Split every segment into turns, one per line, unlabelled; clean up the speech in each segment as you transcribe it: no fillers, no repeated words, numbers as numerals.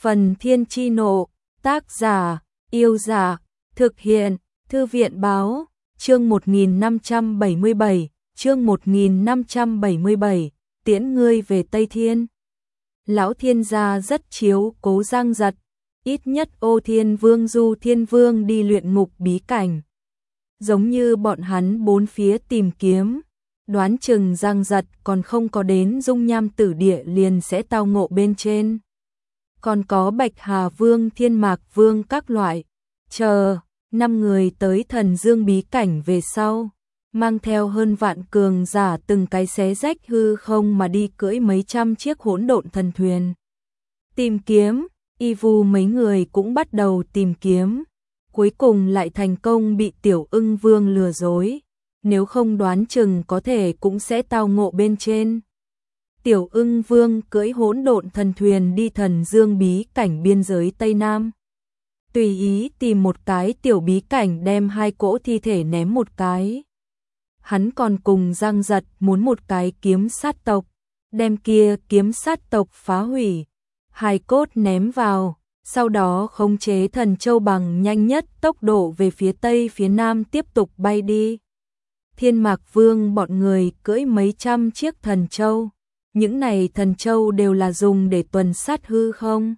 Phần Thiên Chi Nộ, tác giả, Yêu Giả, thực hiện, Thư viện Báo, chương 1577, chương 1577, tiễn ngươi về Tây Thiên. Lão Thiên gia rất chiếu cố Giang Giật, ít nhất Ô Thiên Vương Du Thiên Vương đi luyện ngục bí cảnh. Giống như bọn hắn bốn phía tìm kiếm, đoán chừng Giang Giật còn không có đến Dung Nham Tử Địa liền sẽ tao ngộ bên trên. Còn có Bạch Hà Vương, Thiên Mạc Vương các loại, chờ, 5 người tới Thần Dương bí cảnh về sau, mang theo hơn vạn cường giả từng cái xé rách hư không mà đi cưỡi mấy trăm chiếc hỗn độn thần thuyền. Tìm kiếm, Y Vu mấy người cũng bắt đầu tìm kiếm, cuối cùng lại thành công bị Tiểu Ưng Vương lừa dối, nếu không đoán chừng có thể cũng sẽ tao ngộ bên trên. Tiểu Ưng Vương cưỡi hỗn độn thần thuyền đi Thần Dương bí cảnh biên giới Tây Nam. Tùy ý tìm một cái tiểu bí cảnh đem 2 cỗ thi thể ném một cái. Hắn còn cùng Giang Giật muốn một cái kiếm sát tộc, đem kia kiếm sát tộc phá hủy, 2 cốt ném vào, sau đó khống chế thần châu bằng nhanh nhất tốc độ về phía Tây phía Nam tiếp tục bay đi. Thiên Mạc Vương bọn người cưỡi mấy trăm chiếc thần châu. Những này thần châu đều là dùng để tuần sát hư không.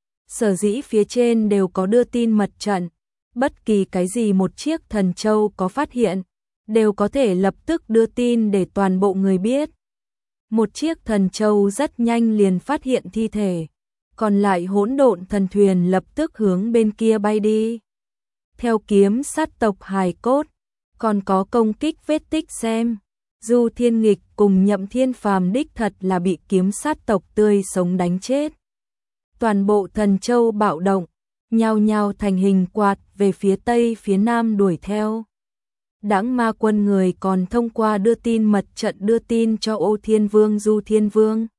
Sở dĩ phía trên đều có đưa tin mật trận, bất kỳ cái gì một chiếc thần châu có phát hiện, đều có thể lập tức đưa tin để toàn bộ người biết. Một chiếc thần châu rất nhanh liền phát hiện thi thể, còn lại hỗn độn thần thuyền lập tức hướng bên kia bay đi. Theo kiếm sát tộc hài cốt, còn có công kích vết tích xem. Du Thiên Nghịch cùng Nhậm Thiên Phàm đích thật là bị kiếm sát tộc tươi sống đánh chết. Toàn bộ thần châu bạo động, nhao nhao thành hình quạt về phía Tây phía Nam đuổi theo. Đãng Ma quân người còn thông qua đưa tin mật trận đưa tin cho Ô Thiên Vương Du Thiên Vương.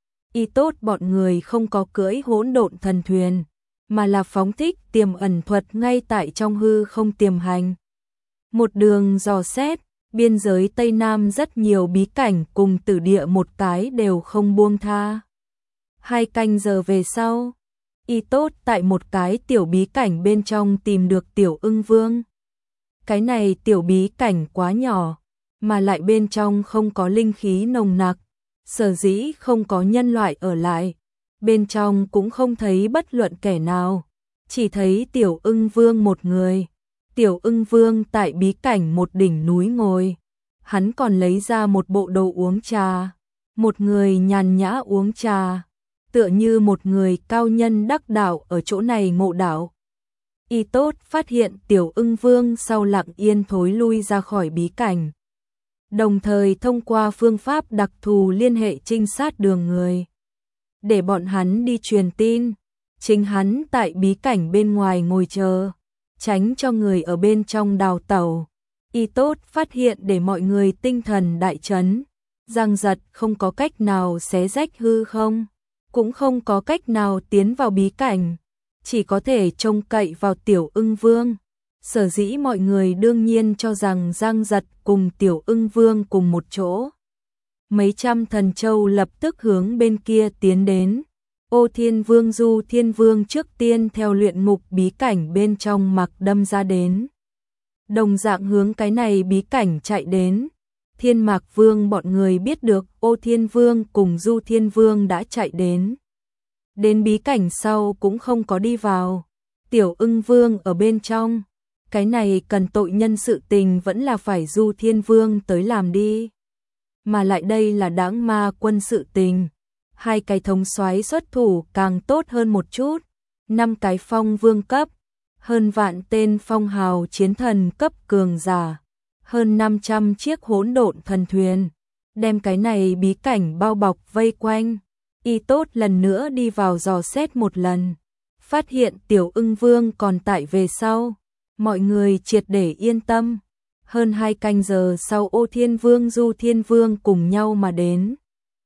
Y tốt bọn người không có cưỡi hỗn độn thần thuyền, mà là phóng thích tiềm ẩn thuật ngay tại trong hư không tiềm hành. Một đường dò xét, biên giới Tây Nam rất nhiều bí cảnh cùng tử địa một cái đều không buông tha. 2 canh giờ về sau, Y tốt tại một cái tiểu bí cảnh bên trong tìm được Tiểu Ưng Vương. Cái này tiểu bí cảnh quá nhỏ, mà lại bên trong không có linh khí nồng nặc, sở dĩ không có nhân loại ở lại. Bên trong cũng không thấy bất luận kẻ nào, chỉ thấy Tiểu Ưng Vương một người. Tiểu Ưng Vương tại bí cảnh một đỉnh núi ngồi, hắn còn lấy ra một bộ đồ uống trà, một người nhàn nhã uống trà, tựa như một người cao nhân đắc đạo ở chỗ này ngộ đạo. Y tốt phát hiện Tiểu Ưng Vương sau lặng yên thối lui ra khỏi bí cảnh, đồng thời thông qua phương pháp đặc thù liên hệ trinh sát đường người, để bọn hắn đi truyền tin, chính hắn tại bí cảnh bên ngoài ngồi chờ, tránh cho người ở bên trong đào tẩu. Y tốt phát hiện để mọi người tinh thần đại chấn, Giang Giật không có cách nào xé rách hư không, cũng không có cách nào tiến vào bí cảnh, chỉ có thể trông cậy vào Tiểu Ưng Vương. Sở dĩ mọi người đương nhiên cho rằng Giang Giật cùng Tiểu Ưng Vương cùng một chỗ. Mấy trăm thần châu lập tức hướng bên kia tiến đến. Ô Thiên Vương Du Thiên Vương trước tiên theo luyện ngục bí cảnh bên trong mặc đâm ra đến. Đồng dạng hướng cái này bí cảnh chạy đến. Thiên Mạc Vương bọn người biết được Ô Thiên Vương cùng Du Thiên Vương đã chạy đến. Đến bí cảnh sau cũng không có đi vào. Tiểu Ưng Vương ở bên trong. Cái này cần tội nhân sự tình vẫn là phải Du Thiên Vương tới làm đi. Mà lại đây là Đãng Ma quân sự tình. 2 cái thống soái xuất thủ càng tốt hơn một chút. 5 cái phong vương cấp, hơn vạn tên phong hào chiến thần cấp cường giả, hơn 500 chiếc hỗn độn thần thuyền, đem cái này bí cảnh bao bọc vây quanh. Y tốt lần nữa đi vào dò xét một lần, phát hiện Tiểu Ưng Vương còn tại về sau, mọi người triệt để yên tâm. Hơn 2 canh giờ sau Ô Thiên Vương Du Thiên Vương cùng nhau mà đến.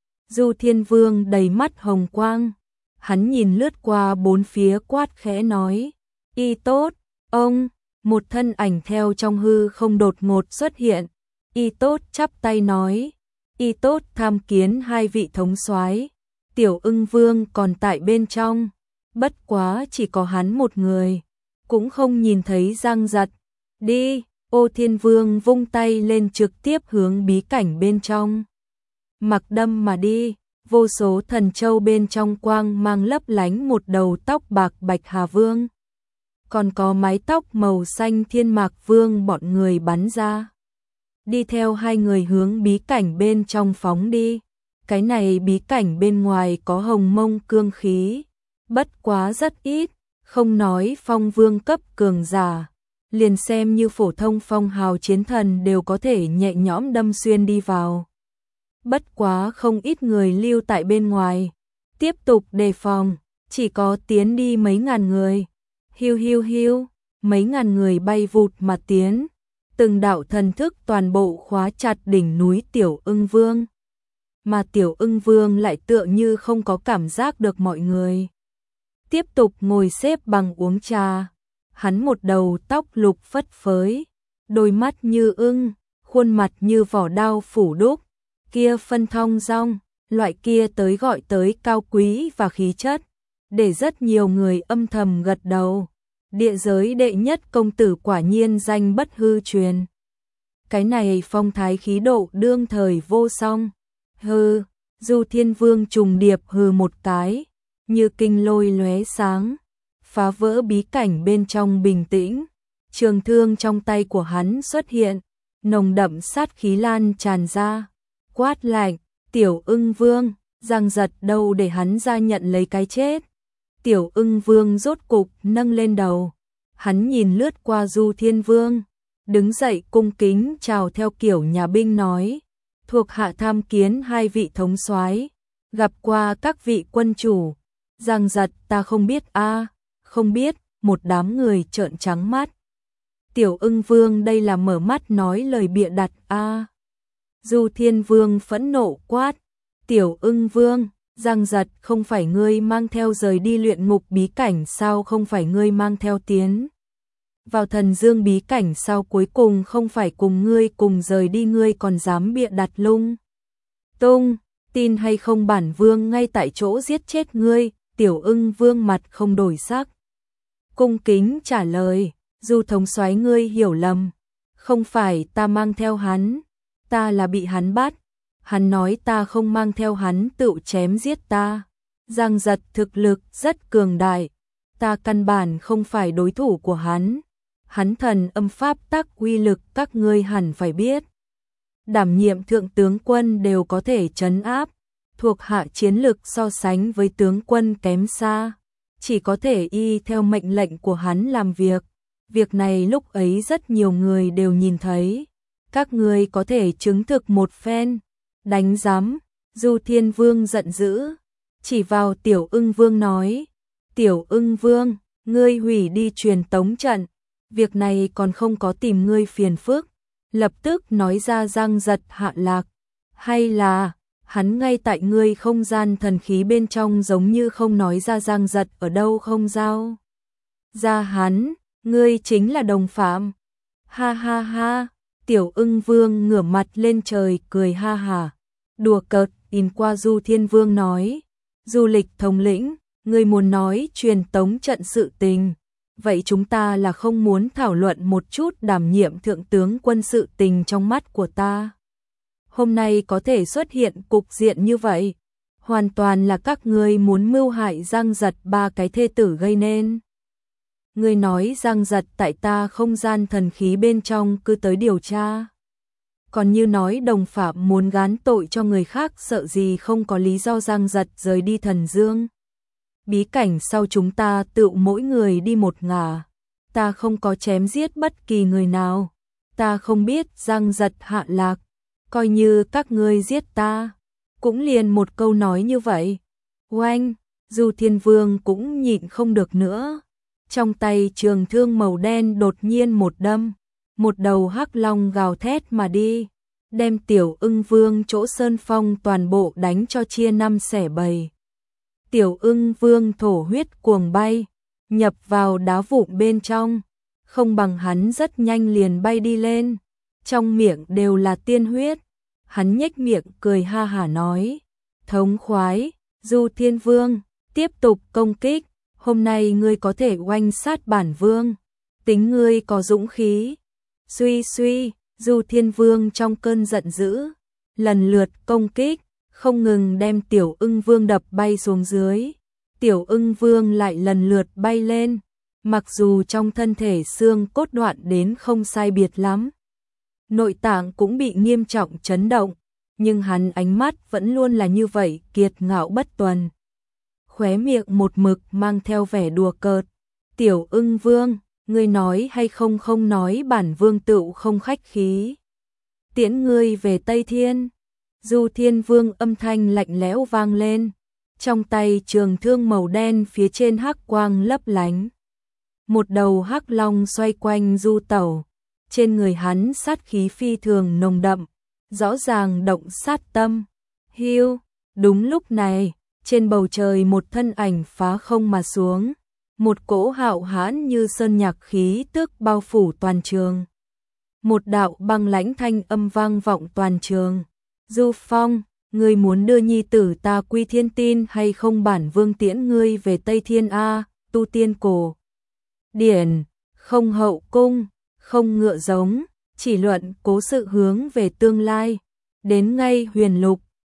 Du Thiên Vương đầy mắt hồng quang, hắn nhìn lướt qua bốn phía quát khẽ nói, Y tốt, ông, một thân ảnh theo trong hư không đột ngột xuất hiện. Y tốt chắp tay nói, Y tốt tham kiến 2 vị thống soái. Tiểu Ưng Vương còn tại bên trong. bất quá chỉ có hắn một người, cũng không nhìn thấy Giang Giật. Đi, Ô Thiên Vương vung tay lên trực tiếp hướng bí cảnh bên trong. Mặc đâm mà đi, vô số thần châu bên trong quang mang lấp lánh một đầu tóc bạc Bạch Hà Vương. Còn có mái tóc màu xanh Thiên Mạc Vương bọn người bắn ra. Đi theo hai người hướng bí cảnh bên trong phóng đi. Cái này bí cảnh bên ngoài có hồng mông cương khí, bất quá rất ít, không nói phong vương cấp cường giả, liền xem như phổ thông phong hào chiến thần đều có thể nhẹ nhõm đâm xuyên đi vào. Bất quá không ít người lưu tại bên ngoài, tiếp tục đề phòng, chỉ có tiến đi mấy ngàn người. Hiu hiu hiu, mấy ngàn người bay vụt mà tiến, từng đạo thần thức toàn bộ khóa chặt đỉnh núi Tiểu Ưng Vương. Mà Tiểu Ưng Vương lại tựa như không có cảm giác được mọi người. Tiếp tục ngồi xếp bằng uống trà, hắn một đầu tóc lục phất phới, đôi mắt như ưng, khuôn mặt như vỏ đao phủ đúc, kia phân thong dong, loại kia tới gọi tới cao quý và khí chất, để rất nhiều người âm thầm gật đầu. Địa giới đệ nhất công tử quả nhiên danh bất hư truyền. Cái này phong thái khí độ đương thời vô song. Hừ, Du Thiên Vương trùng điệp hừ một cái, như kinh lôi lóe sáng, phá vỡ bí cảnh bên trong bình tĩnh. Trường thương trong tay của hắn xuất hiện, nồng đậm sát khí lan tràn ra, quát lạnh, Tiểu Ưng Vương, Giang Giật đâu để hắn ra nhận lấy cái chết. Tiểu Ưng Vương rốt cục nâng lên đầu, hắn nhìn lướt qua Du Thiên Vương, đứng dậy cung kính chào theo kiểu nhà binh nói, thuộc hạ tham kiến hai vị thống soái, gặp qua các vị quân chủ. Giang Giật ta không biết a, không biết, một đám người trợn trắng mắt. Tiểu Ưng Vương đây là mở mắt nói lời bịa đặt a. Du Thiên Vương phẫn nộ quát, Tiểu Ưng Vương, Giang Giật không phải ngươi mang theo rời đi luyện ngục bí cảnh sao, không phải ngươi mang theo tiến vào thần dương bí cảnh sao, cuối cùng không phải cùng ngươi cùng rời đi, ngươi còn dám bịa đặt lung tung, tin hay không bản vương ngay tại chỗ giết chết ngươi. Tiểu Ưng Vương mặt không đổi sắc, cung kính trả lời, Du thống soái ngươi hiểu lầm, không phải ta mang theo hắn, ta là bị hắn bắt. Hắn nói ta không mang theo hắn tự chém giết ta. Giang Giật thực lực rất cường đại, ta căn bản không phải đối thủ của hắn. Hắn thần âm pháp tắc uy lực các ngươi hẳn phải biết. Đảm nhiệm thượng tướng quân đều có thể trấn áp, thuộc hạ chiến lực so sánh với tướng quân kém xa, chỉ có thể y theo mệnh lệnh của hắn làm việc. Việc này lúc ấy rất nhiều người đều nhìn thấy, các ngươi có thể chứng thực một phen. Đánh giám, Du Thiên Vương giận dữ, chỉ vào Tiểu Ưng Vương nói, Tiểu Ưng Vương, ngươi hủy đi truyền tống trận, việc này còn không có tìm ngươi phiền phức, lập tức nói ra Giang Giật hạ lạc, hay là hắn ngay tại ngươi không gian thần khí bên trong giống như không nói ra Giang Giật ở đâu không giao ra hắn, ngươi chính là đồng phạm. Ha ha ha, Tiểu Ưng Vương ngửa mặt lên trời cười ha hả, đùa cợt nhìn qua Du Thiên Vương nói, Du Lịch thống lĩnh, ngươi muốn nói truyền tống trận sự tình, vậy chúng ta là không muốn thảo luận một chút đảm nhiệm thượng tướng quân sự tình trong mắt của ta. Hôm nay có thể xuất hiện cục diện như vậy, hoàn toàn là các ngươi muốn mưu hại Giang Giật ba cái thê tử gây nên. Ngươi nói Giang Giật tại ta không gian thần khí bên trong cứ tới điều tra, còn như nói đồng phạm muốn gán tội cho người khác, sợ gì không có lý do Giang Giật rời đi thần dương bí cảnh sau chúng ta tự mỗi người đi một ngả, ta không có chém giết bất kỳ người nào, ta không biết Giang Giật hạ lạc, coi như các ngươi giết ta, cũng liền một câu nói như vậy. Oanh, Du Thiên Vương cũng nhịn không được nữa, trong tay trường thương màu đen đột nhiên một đâm, một đầu hắc long gào thét mà đi, đem Tiểu Ưng Vương chỗ sơn phong toàn bộ đánh cho chia năm xẻ bảy. Tiểu Ưng Vương thổ huyết cuồng bay, nhập vào đá vụn bên trong, không bằng hắn rất nhanh liền bay đi lên, trong miệng đều là tiên huyết. Hắn nhếch miệng cười ha hả nói, thống khoái, Du Thiên Vương, tiếp tục công kích, hôm nay ngươi có thể oanh sát bản vương, tính ngươi có dũng khí. Suy suy, Du Thiên Vương trong cơn giận dữ, lần lượt công kích, không ngừng đem Tiểu Ưng Vương đập bay xuống dưới. Tiểu Ưng Vương lại lần lượt bay lên, mặc dù trong thân thể xương cốt đoạn đến không sai biệt lắm, nội tạng cũng bị nghiêm trọng chấn động, nhưng hắn ánh mắt vẫn luôn là như vậy kiệt ngạo bất tuần. Khóe miệng một mực mang theo vẻ đùa cợt. Tiểu Ưng Vương, ngươi nói hay không, không nói bản vương tựu không khách khí. Tiễn ngươi về Tây Thiên. Du Thiên Vương âm thanh lạnh lẽo vang lên, trong tay trường thương màu đen phía trên hắc quang lấp lánh. Một đầu hắc long xoay quanh du tẩu, trên người hắn sát khí phi thường nồng đậm, rõ ràng động sát tâm. Hiu, đúng lúc này, trên bầu trời một thân ảnh phá không mà xuống, một cỗ hạo hãn như sơn nhạc khí tức bao phủ toàn trường. Một đạo băng lãnh thanh âm vang vọng toàn trường. Du Phong, ngươi muốn đưa nhi tử ta quy thiên tin hay không, bản vương tiễn ngươi về Tây Thiên a. Tu tiên cổ điển, không hậu cung, không ngựa giống, chỉ luận cố sự hướng về tương lai. Đến ngay huyền lục,